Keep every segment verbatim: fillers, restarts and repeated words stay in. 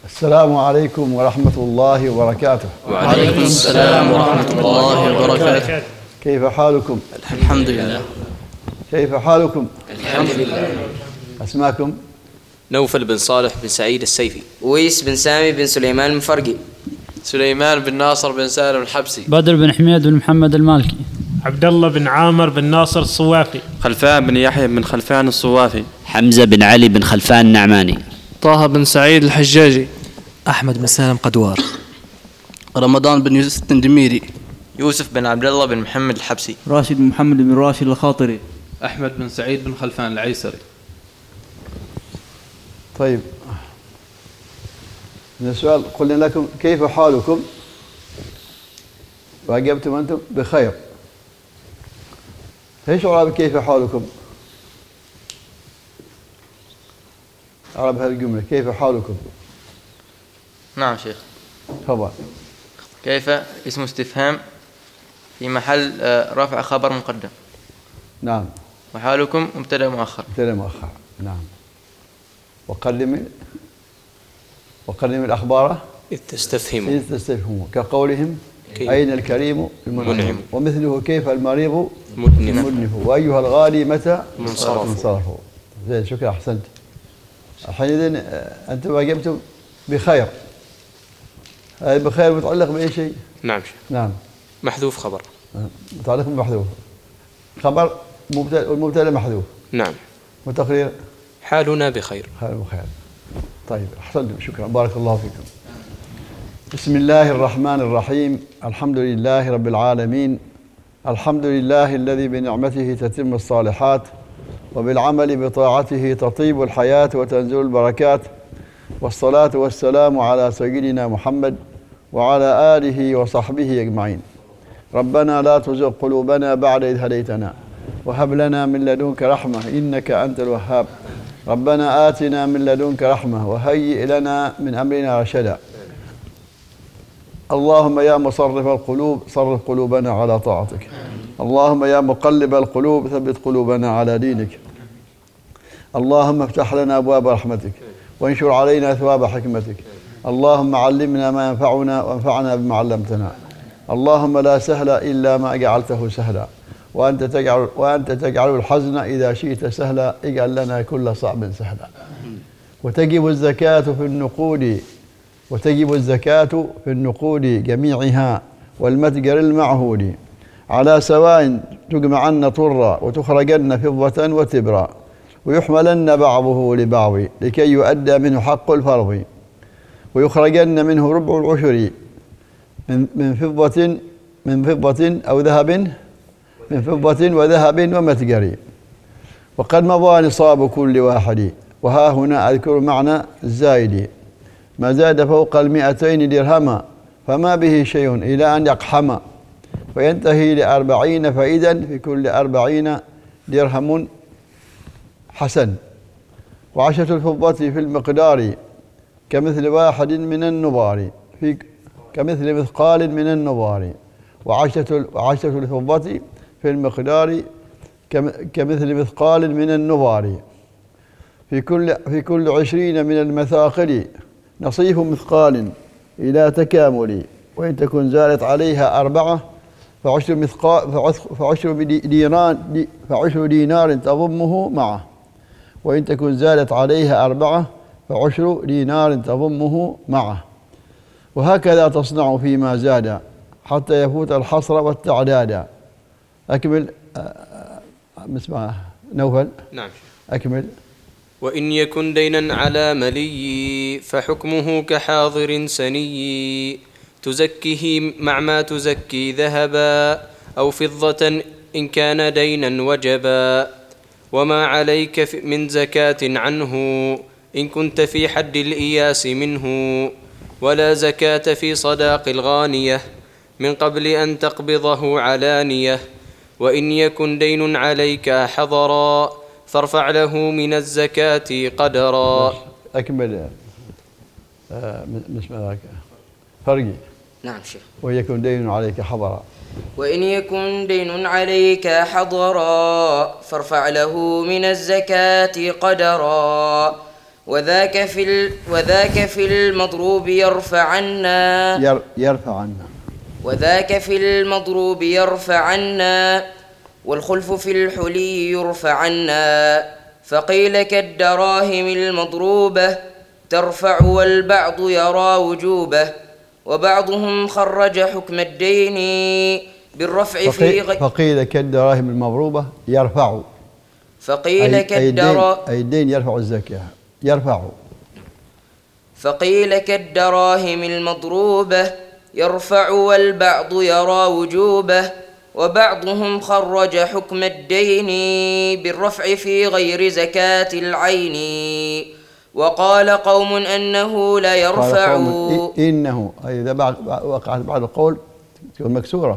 السلام عليكم ورحمة الله وبركاته. وعليكم السلام ورحمة الله وبركاته. كيف حالكم؟ الحمد لله. كيف حالكم؟ الحمد لله. أسماكم؟ نوفل بن صالح بن سعيد السيفي. ويس بن سامي بن سليمان المفرقي. سليمان بن ناصر بن سالم الحبسي. بدر بن حميد بن محمد المالكي. عبد الله بن عامر بن ناصر الصوافي. خلفان بن يحيى بن خلفان الصوافي. حمزة بن علي بن خلفان النعماني. طه بن سعيد الحجاجي. أحمد بن سالم قدوار. رمضان بن يوسف التندميري. يوسف بن عبد الله بن محمد الحبسي. راشد بن محمد بن راشد الخاطري. أحمد بن سعيد بن خلفان العيسري. طيب، من السؤال قلنا لكم كيف حالكم؟ وأجبتم أنتم بخير. ايش أعرب كيف حالكم؟ أعرب هذه الجملة كيف حالكم؟ نعم شيخ. تفضل. كيف اسم استفهام في محل رفع خبر مقدم. نعم. وحالكم مبتدأ مؤخر. مبتدأ مؤخر. نعم. وقدم وقدم الأخبار إذ تستفهموا إذ تستفهموا كقولهم كيف. أين الكريم المنعم، ومثله كيف المريض مدنف، وأيها الغالي متى منصرفوا. زين، شكرا، أحسنت. حينئذ أنتم أجبتم بخير. هذا بخير متعلق بأي شيء؟ نعم. نعم. محذوف خبر. متعلق بمحذوف. خبر مبتدأ والمبتدأ محذوف. نعم. وتقرير حالنا بخير. حالنا بخير. طيب، أحسنتم، شكرا، بارك الله فيكم. بسم الله الرحمن الرحيم. الحمد لله رب العالمين. الحمد لله الذي بنعمته تتم الصالحات، وبالعمل بطاعته تطيب الحياة وتنزل البركات، والصلاة والسلام على سيدنا محمد وعلى آله وصحبه أجمعين. ربنا لا تزغ قلوبنا بعد إذ هديتنا، وهب لنا من لدنك رحمة إنك أنت الوهاب. ربنا آتنا من لدنك رحمة وهيئ لنا من أمرنا رشدا. اللهم يا مصرف القلوب صرف قلوبنا على طاعتك. اللهم يا مقلب القلوب ثبت قلوبنا على دينك. اللهم افتح لنا أبواب رحمتك وانشر علينا ثواب حكمتك. اللهم علمنا ما ينفعنا وانفعنا بما علمتنا. اللهم لا سهل إلا ما جعلته سهلا، وأنت تجعل وأنت تجعل الحزن إذا شئت سهلا. اجعل لنا كل صعب سهلا. وتجب الزكاة في النقود وتجب الزكاة في النقود جميعها والمتجر المعهود على سواء، تجمعن طرا وتخرجن فضة وتبرا، ويحملن بعضه لبعض لكي يؤدى منه حق الفرض، ويخرجن منه ربع العشر من من فضة من فضة أو ذهب من فضة وذهب ومتجر، وقد مضى نصاب كل واحد. وها هنا أذكر معنى الزايد: ما زاد فوق المئتين درهما فما به شيء إلى أن يقحم، وينتهي لأربعين، فإذا في كل أربعين درهم حسن. وعشرة الفضة في المقدار كمثل واحد من النبار في كمثل مثقال من النبار. وعشرة وعشرة الفضة في المقدار كمثل مثقال من النبار. في كل في كل عشرين من المثاقل نصيف مثقال إلى تكامل، وإن تكن زالت عليها أربعة فعشر مثقال فعشر دينار فعشر دينار تضمه معه، وإن تكن زالت عليها أربعة فعشر دينار تضمه معه. وهكذا تصنع فيما زاد حتى يفوت الحصر والتعداد. أكمل. اسمع نوفل. نعم. أكمل. وإن يكن دينا على ملي فحكمه كحاضر سني، تزكيه مع ما تزكي ذهبا أو فضة إن كان دينا وجبا، وما عليك من زكاة عنه إن كنت في حد الإياس منه، ولا زكاة في صداق الغانية من قبل أن تقبضه علانية. وإن يكن دين عليك حضرا فارفع له من الزكاة قدرا. أكمل. آه مش ذاك فرقي. نعم شيخ. وإن يكن دين عليك حضرا وإن يكن دين عليك حضرا فارفع له من الزكاة قدرا، وذاك في ال وذاك في المضروب يرفعنا ير يرفع عنا وذاك في المضروب يرفعنا والخلف في الحلي يرفعنا فقيل كالدراهم المضروبة ترفع والبعض يرى وجوبه وبعضهم خرج حكم الدين بالرفع في غير فقيل كالدراهم المضروبة يرفع فقيل كالدراهم أي الدين يرفع الزكاة يرفع فقيل كالدراهم المضروبة يرفع والبعض يرى وجوبه وبعضهم خرج حكم الدين بالرفع في غير زكاة العين وقال قوم أنه لا يرفع إنه إذا وقعت بعد القول تكون مكسورة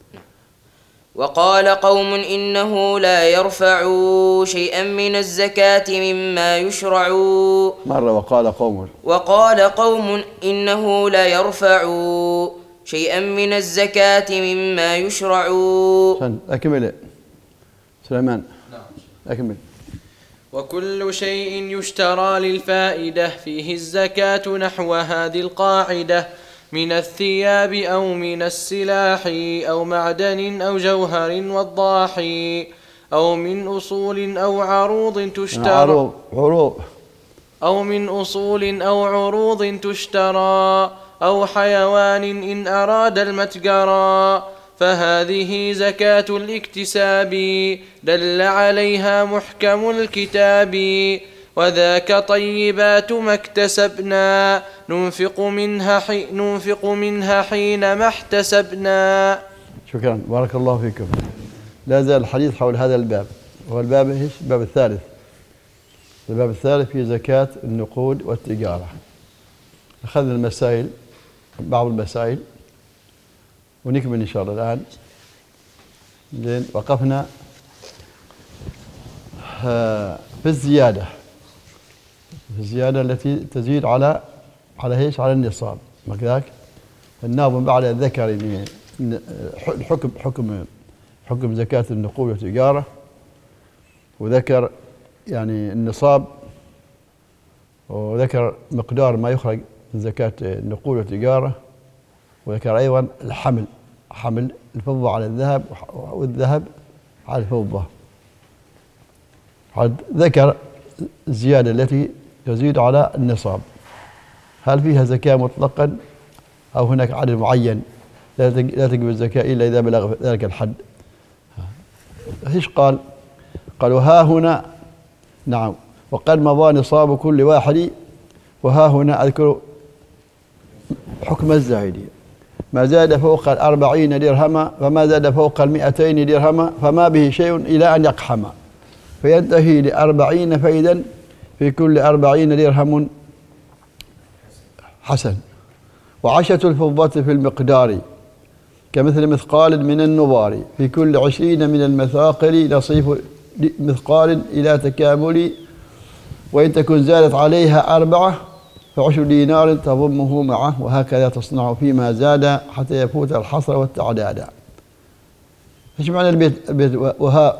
وقال قوم إنه لا يرفع شيئا من الزكاة مما يشرع مرة وقال قوم وقال قوم إنه لا يرفع شيئا من الزكاة مما يشرع. أكمل سليمان. أكمل. وكل شيء يشترى للفائدة فيه الزكاة نحو هذه القاعدة من الثياب أو من السلاح أو معدن أو جوهر وضاح أو من أصول أو عروض تشترى عروض عروض أو من أصول أو عروض تشترى أو حيوان إن أراد المتجرى فهذه زكاة الاكتساب دل عليها محكم الكتاب وذاك طيبات ما اكتسبنا ننفق منها حي ننفق منها حينما احتسبنا. شكرا بارك الله فيكم. لا زال الحديث حول هذا الباب وهو الباب ايش؟ الباب الثالث. الباب الثالث في زكاة النقود والتجارة. أخذنا المسائل بعض المسائل ونكمل إن شاء الله الآن. لين وقفنا في الزيادة في الزيادة التي تزيد على على ايش؟ على النصاب. وكذلك الناظم بعد ذكر الحكم حكم حكم زكاة النقود والتجارة وذكر يعني النصاب وذكر مقدار ما يخرج من زكاة النقود والتجارة وذكر أيضا الحمل حمل الفضة على الذهب والذهب على الفضة. ذكر الزيادة التي تزيد على النصاب هل فيها زكاة مطلقا أو هناك عدد معين لا تجب الزكاة إلا إذا بلغ ذلك الحد. ايش قال؟ قالوا ها هنا نعم وقد مضى نصاب كل واحد وها هنا أذكر حكم الزاهد ما زاد فوق الأربعين درهما فما زاد فوق المئتين درهما فما به شيء إلى أن يقحم فينتهي لأربعين فإذا في كل أربعين درهم حسن. وعشرة الفضة في المقدار كمثل مثقال من النضار في كل عشرين من المثاقل نصيف مثقال إلى تكامل وإن تكن زادت عليها أربعة فعشر دينار تضمه معه وهكذا تصنع فيما زاد حتى يفوت الحصر والتعداد. ايش معنى البيت, البيت وها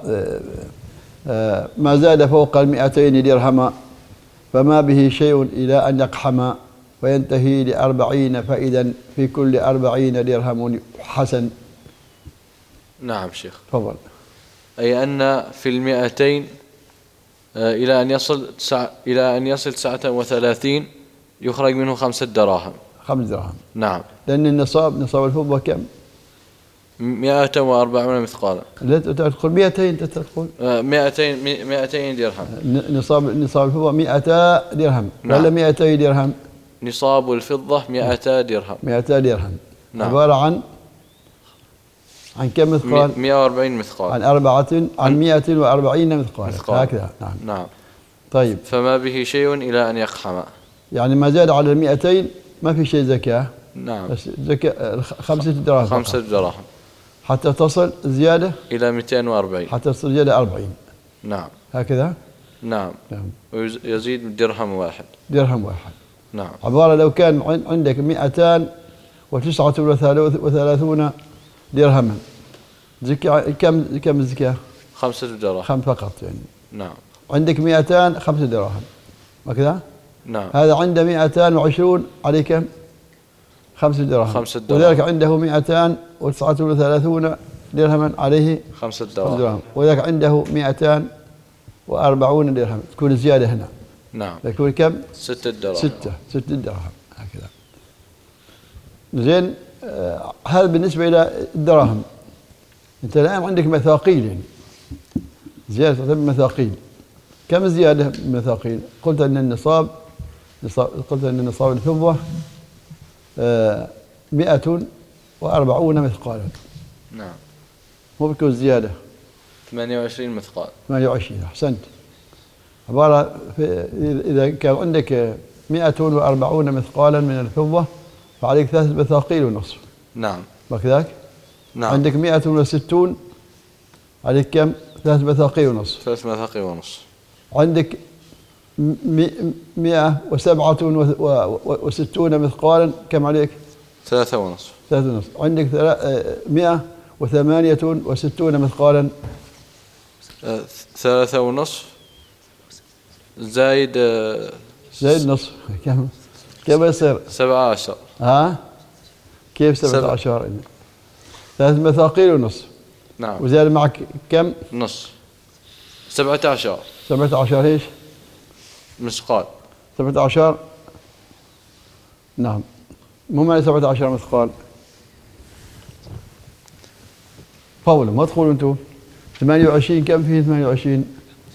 ما زاد فوق المئتين درهما فما به شيء إلى أن يقحم وينتهي لأربعين فإذا في كل أربعين درهم حسن. نعم شيخ. تفضل. أي أن في المئتين إلى أن يصل إلى أن يصل تسعة وثلاثين يخرج منه خمسة دراهم. خمس دراهم. نعم. لأن النصاب نصاب الفضة كم؟ مئة وأربعون مثقالا. لا تدخل مئتين تدخل. مئتين مئتين درهم. نصاب نصاب الفضة مئتا درهم. نعم. ولا مئتي درهم؟ نصاب الفضة مئتا درهم. مئتا درهم. نعم. عبارة عن عن كم مثقال؟ مئة وأربعين مثقال. عن أربعة عن مئة وأربعين مثقال. مثقال. هكذا. نعم. نعم. طيب. فما به شيء إلى أن يقحم. يعني ما زاد على المئتين ما في شيء زكاة. نعم. بس زكاة خمسة دراهم. خمسة دراهم. حتى تصل زيادة إلى مئتين وأربعين. حتى تصل زيادة أربعين. نعم. هكذا. نعم. نعم. ويزيد درهم واحد. درهم واحد. نعم. عبارة لو كان عندك مئتان وتسعة وثلاثون درهما زكاة كم كم الزكاة؟ خمسة دراهم. خم فقط يعني. نعم. عندك مئتان خمسة دراهم هكذا؟ نعم. هذا عنده مئتان وعشرون، عليه كم؟ خمسة دراهم. خمسة دراهم. وذلك عنده مئتان وتسعة وثلاثون درهما، عليه خمسة دراهم. دراهم. وذلك عنده مئتان وأربعون درهم، تكون زيادة هنا. نعم. تكون كم؟ ستة دراهم. ستة ستة دراهم هكذا. زين. آه هذا بالنسبة إلى الدراهم. أنت الآن عندك مثاقيل، يعني زيادة مثاقيل. كم زيادة مثاقيل؟ قلت أن النصاب قلت أن النصاب الفضة آه مئة وأربعون مثقالا. نعم. مو بيكون زيادة. ثمانية وعشرين مثقال. ثمانية وعشرين، أحسنت. عبارة إذا كان عندك مئة وأربعون مثقالا من الفضة فعليك ثلاثة مثاقيل ونصف. نعم. وكذاك؟ نعم. عندك مئة وستون، عليك كم؟ ثلاثة مثاقيل ونصف. ثلاث مثاقيل ونصف. عندك مئة وسبعة وستون مثقالا، كم عليك؟ ثلاثة ونصف. ثلاثة ونصف. عندك مئة وثمانية وستون مثقالا، ثلاثة ونصف زايد زايد نصف، كم كم يصير؟ سبعة عشر. ها؟ كيف سبعة عشر؟ ثلاث مثاقيل ونصف. نعم. وزاد معك كم؟ نص. سبعة عشر. سبعة عشر ايش؟ مثقال. سبعة عشر. نعم. مو معنى سبعة عشر مثقال. قولوا ما تقولوا انتم. ثمانية وعشرين كم فيه ثمانية وعشرين؟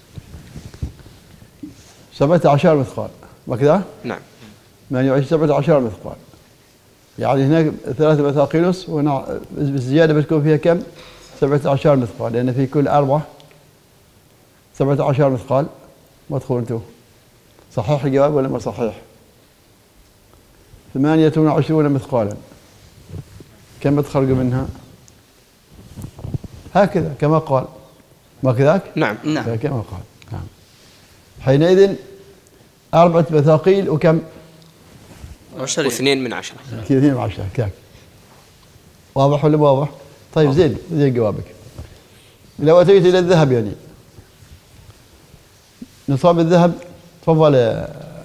سبعة عشر مثقال، ما كذا؟ نعم. ثمانية وعشرين سبعة عشر مثقال. يعني هناك ثلاثة مثاقيل ونصف، وهنا الزيادة بتكون فيها كم؟ سبعة عشر مثقال، لأن في كل أربعة سبعة عشر مثقال. ما تقولوا انتم. صحيح الجواب ولا ما صحيح؟ ثمانية وعشرون مثقالا، كم بتخرجوا منها؟ هكذا كما قال، ما كذاك؟ نعم. نعم كما قال. نعم. حينئذ أربعة مثاقيل وكم؟ واثنين من عشرة. اثنين من عشرة كذاك. واضح ولا واضح؟ طيب زين زين جوابك. لو أتيت إلى الذهب، يعني نصاب الذهب، تفضل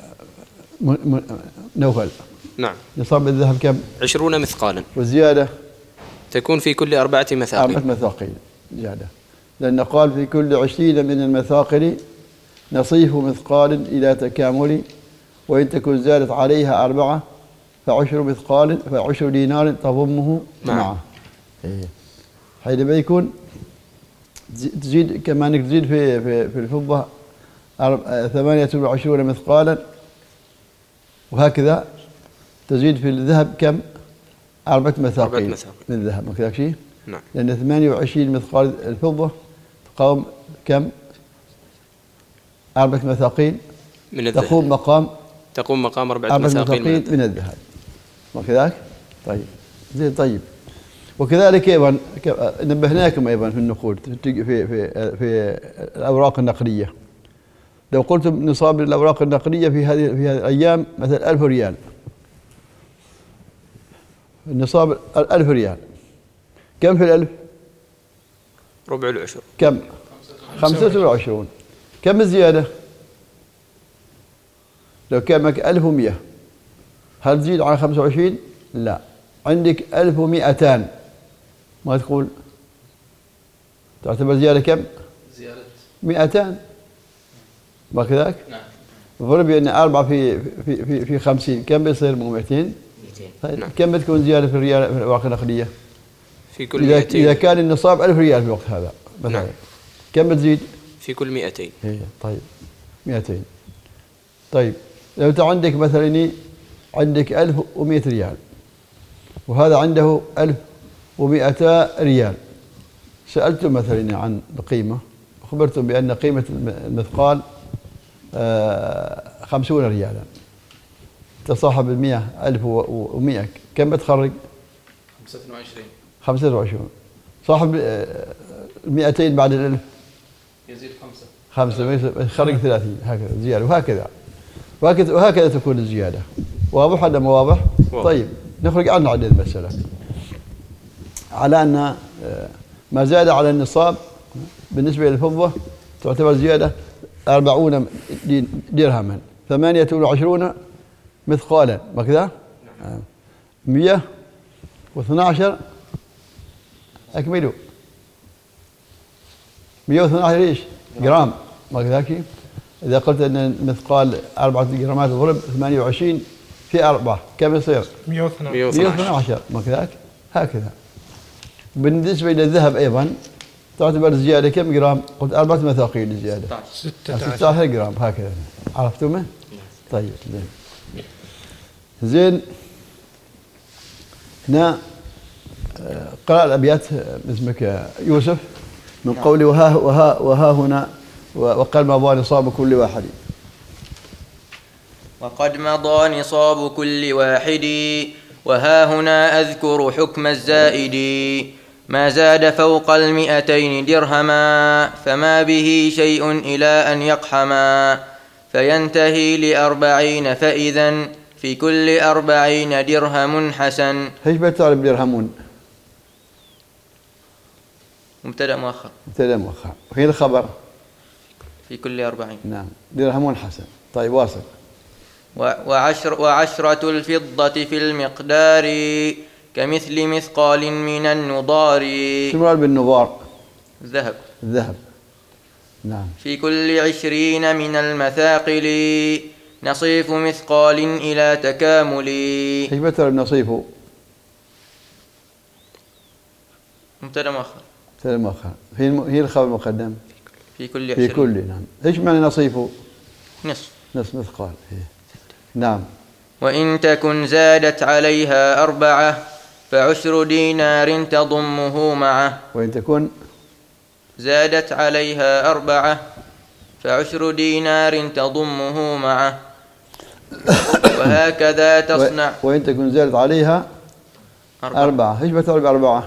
نوفل. نعم. نصاب الذهب كم؟ عشرون مثقالا. والزيادة تكون في كل أربعة مثاقيل. أربعة مثاقيل زيادة، لأن قال في كل عشرين من المثاقل نصيف مثقال إلى تكامل، وإن تكن زادت عليها أربعة فعشر مثقال فعشر دينار تضمه معه. إيه. حينما يكون تزيد كما أنك تزيد في في في الفضة ثمانية وعشرون مثقالا، وهكذا تزيد في الذهب كم؟ أربعة مثاقيل من الذهب، ما كذا شيء؟ نعم. لأن ثمانية وعشرين مثقال الفضة تقوم كم؟ أربعة مثاقيل من الذهب. تقوم مقام تقوم مقام أربعة مثاقيل من, من الذهب، ما كذاك؟ طيب زين. طيب وكذلك أيضا نبهناكم أيضا في النقود في في في الأوراق النقدية. لو قلت نصاب الأوراق النقدية في هذه في هذه الأيام مثلا ألف ريال، النصاب ألف ريال، كم في الألف؟ ربع العشر. كم؟ خمسة وعشرون. كم الزيادة؟ لو كان معك ألف ومئة، هل تزيد على خمسة وعشرين؟ لا. عندك ألف ومئتان، ما تقول تعتبر زيادة كم؟ زيادة مئتان، ما كذاك؟ نعم. ضرب بأن أربعة في في في في خمسين، كم بيصير؟ مو مئتين. طيب نعم. كم بتكون زيادة في الريال في الأوراق النقدية؟ في كل إذا مئتين. إذا كان النصاب ألف ريال في الوقت هذا مثلا. نعم. كم بتزيد؟ في كل مئتين. إيه طيب مئتين. طيب لو أنت عندك مثلا عندك ألف ومئة ريال، وهذا عنده ألف ومئتا ريال، سألتم مثلا عن القيمة، أخبرتم بأن قيمة المثقال آه خمسون ريالا، تصاحب المئة ألف ومئة، كم بتخرج؟ خمسة وعشرين. خمسة وعشرين. صاحب المئتين بعد الألف يزيد خمسة. خمسة يخرج ثلاثين، هكذا زيادة، وهكذا وهكذا وهكذا تكون الزيادة. واضح ولا مو واضح؟ طيب نخرج عن عن المسألة على أن ما زاد على النصاب بالنسبة للفضة تعتبر زيادة أربعون درهما، ثمانية وعشرون مثقالا ما كذا؟ نعم. مئة واثنى عشر أكملوا مئة واثنى عشر إيش؟ جرام ما كذاك؟ إذا قلت أن المثقال أربعة جرامات ضرب ثمانية وعشرين في أربعة كم يصير؟ مئة واثنى عشر ما كذاك؟ هكذا. بالنسبة إلى الذهب أيضا تعتبر زيادة كم جرام؟ قلت أربعة مثاقيل زيادة ستة عشر جرام هكذا. عرفتم؟ طيب زين زين هنا قرأ الأبيات اسمك يوسف من قولي وها وها وها هنا وقد مضى نصاب كل واحد وقد مضى نصاب كل واحد وها هنا أذكر حكم الزائد ما زاد فوق المئتين درهما فما به شيء إلى أن يقحما فينتهي لأربعين فإذا في كل أربعين درهم حسن. ايش بتعرف درهمون؟ مبتدأ مؤخر. مبتدأ مؤخر. وهي الخبر في كل أربعين. نعم درهمون حسن. طيب واصل. وعشر وعشرة الفضة في المقدار كمثل مثقال من النضار. شو بالنضار؟ الذهب. الذهب. نعم. في كل عشرين من المثاقل نصيف مثقال إلى تكامل. ايش بتعرف نصيفه؟ مبتدأ مؤخر. مبتدأ مؤخر. هي هي الخبر المقدم. في كل عشرين. في كل نعم. ايش معنى نصيفه؟ نصف. نصف مثقال. هي. نعم. وإن تكن زادت عليها أربعة فعشر دينار تضمه معه. وإن تكن زادت عليها أربعة فعشر دينار تضمه معه وهكذا تصنع. وإن تكن زادت عليها أربعة, أربعة. إيش بتعرف أربعة؟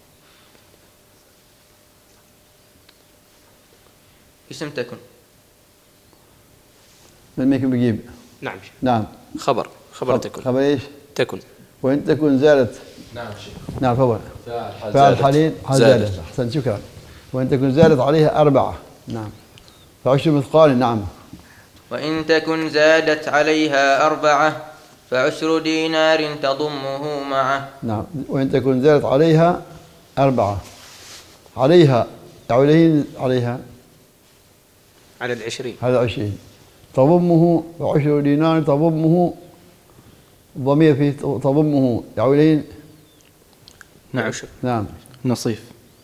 اسم تكن. من ميكن بيجيب؟ نعم نعم خبر خبر تكن. خبر إيش؟ تكن. وإن تكن زادت. نعم شيخ. نعم فضل. فعل حالين زادت. أحسن شكرا. وإن تكن زادت عليها أربعة. نعم. فعشر مثقال. نعم. وإن تكن زادت عليها أربعة فعشر دينار تضمه معه. نعم. وإن تكن زادت عليها أربعة عليها عليها عليها على العشرين على العشرين تضمه وعشر دينار تضمه ضمير في تضمه يعولين. نعم. نعم. نصيف.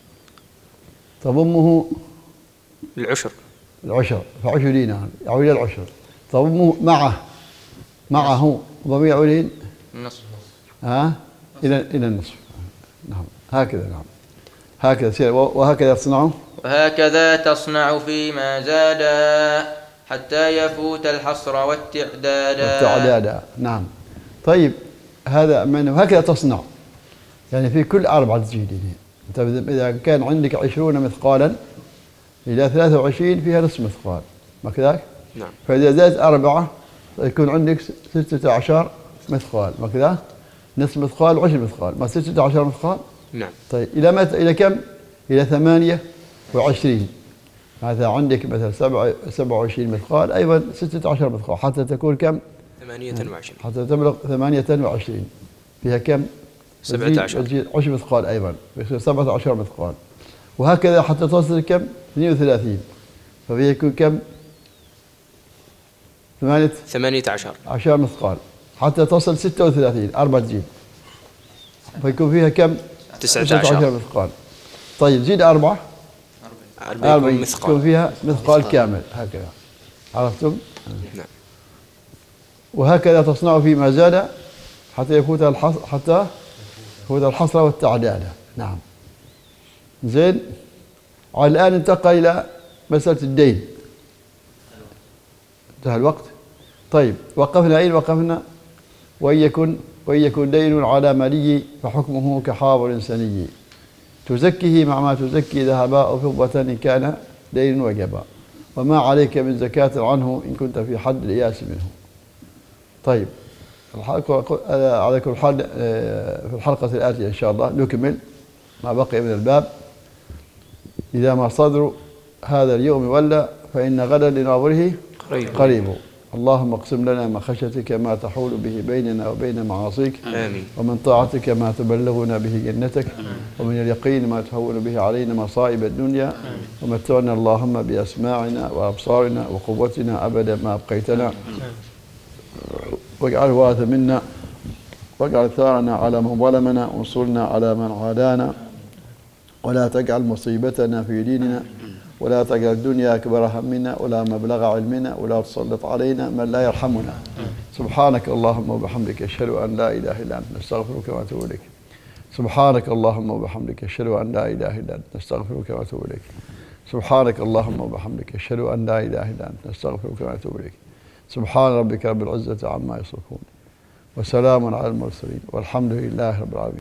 تضمه العشر. العشر فعشر دينار يعول إلى العشر. تضمه معه معه ضمير يعولين النصف. ها إلى إلى النصف. نعم هكذا. نعم هكذا سير. وهكذا تصنعه. وهكذا تصنع فيما زاد حتى يفوت الحصر والتعدادا. والتعدادا. نعم. طيب هذا من هكذا تصنع يعني في كل أربعة تزيد. أنت إذا كان عندك عشرون مثقالا إلى ثلاثة وعشرين فيها نصف مثقال ما كذاك؟ نعم. فإذا زادت أربعة يكون عندك ستة عشر مثقال ما كذا؟ نصف مثقال وعشر مثقال ما ستة عشر مثقال. نعم. طيب إلى متى؟ إلى كم؟ إلى ثمانية وعشرين. هذا عندك مثلا سبعة سبعة وعشرين مثقال أيضا ستة عشر مثقال حتى تكون كم؟ ثمانية وعشرين. حتى تبلغ ثمانية وعشرين فيها كم؟ سبعة عشر. عشر مثقال أيضا يصير سبعة عشر مثقال. وهكذا حتى تصل كم؟ اثنين وثلاثين ففيها يكون كم؟ ثمانية ثمانية عشر عشر مثقال حتى تصل ستة وثلاثين أربعة تزيد فيكون فيها كم؟ تسعة عشر مثقال. طيب زيد أربعة أربعين مثقال يكون فيها مثقال كامل هكذا. عرفتم؟ نعم. وهكذا تصنع فيما زاد حتى يفوت الحصر حتى يفوت الحصر والتعداد. نعم. زين. الآن انتقل إلى مسألة الدين. انتهى الوقت. طيب وقفنا أين وقفنا؟ وإن يكن وإن يكن دين على مالي فحكمه كحاضر سني تزكيه مع ما تزكي ذهبا أو فضة إن كان دين وجبا وما عليك من زكاة عنه إن كنت في حد الإياس منه. طيب على كل حال في الحلقة الآتية إن شاء الله نكمل ما بقي من الباب. إذا ما صدر هذا اليوم ولا فإن غدا لناظره قريب. اللهم اقسم لنا من خشيتك ما تحول به بيننا وبين معاصيك آمين. ومن طاعتك ما تبلغنا به جنتك ومن اليقين ما تهون به علينا مصائب الدنيا ومتعنا اللهم بأسماعنا وأبصارنا وقوتنا أبدا ما أبقيتنا واجعل الوارث منا واجعل ثارنا على من ظلمنا وانصرنا على من عادانا ولا تجعل مصيبتنا في ديننا ولا تجعل الدنيا أكبر همنا ولا مبلغ علمنا ولا تسلط علينا من لا يرحمنا. سبحانك اللهم وبحمدك أشهد أن لا إله إلا أنت نستغفرك ونتوب إليك. سبحانك اللهم وبحمدك أشهد أن لا إله إلا أنت نستغفرك ونتوب إليك. سبحانك اللهم وبحمدك أشهد أن لا إله إلا أنت نستغفرك ونتوب إليك. سبحان ربك رب العزة عما يصفون وسلام على المرسلين والحمد لله رب العالمين.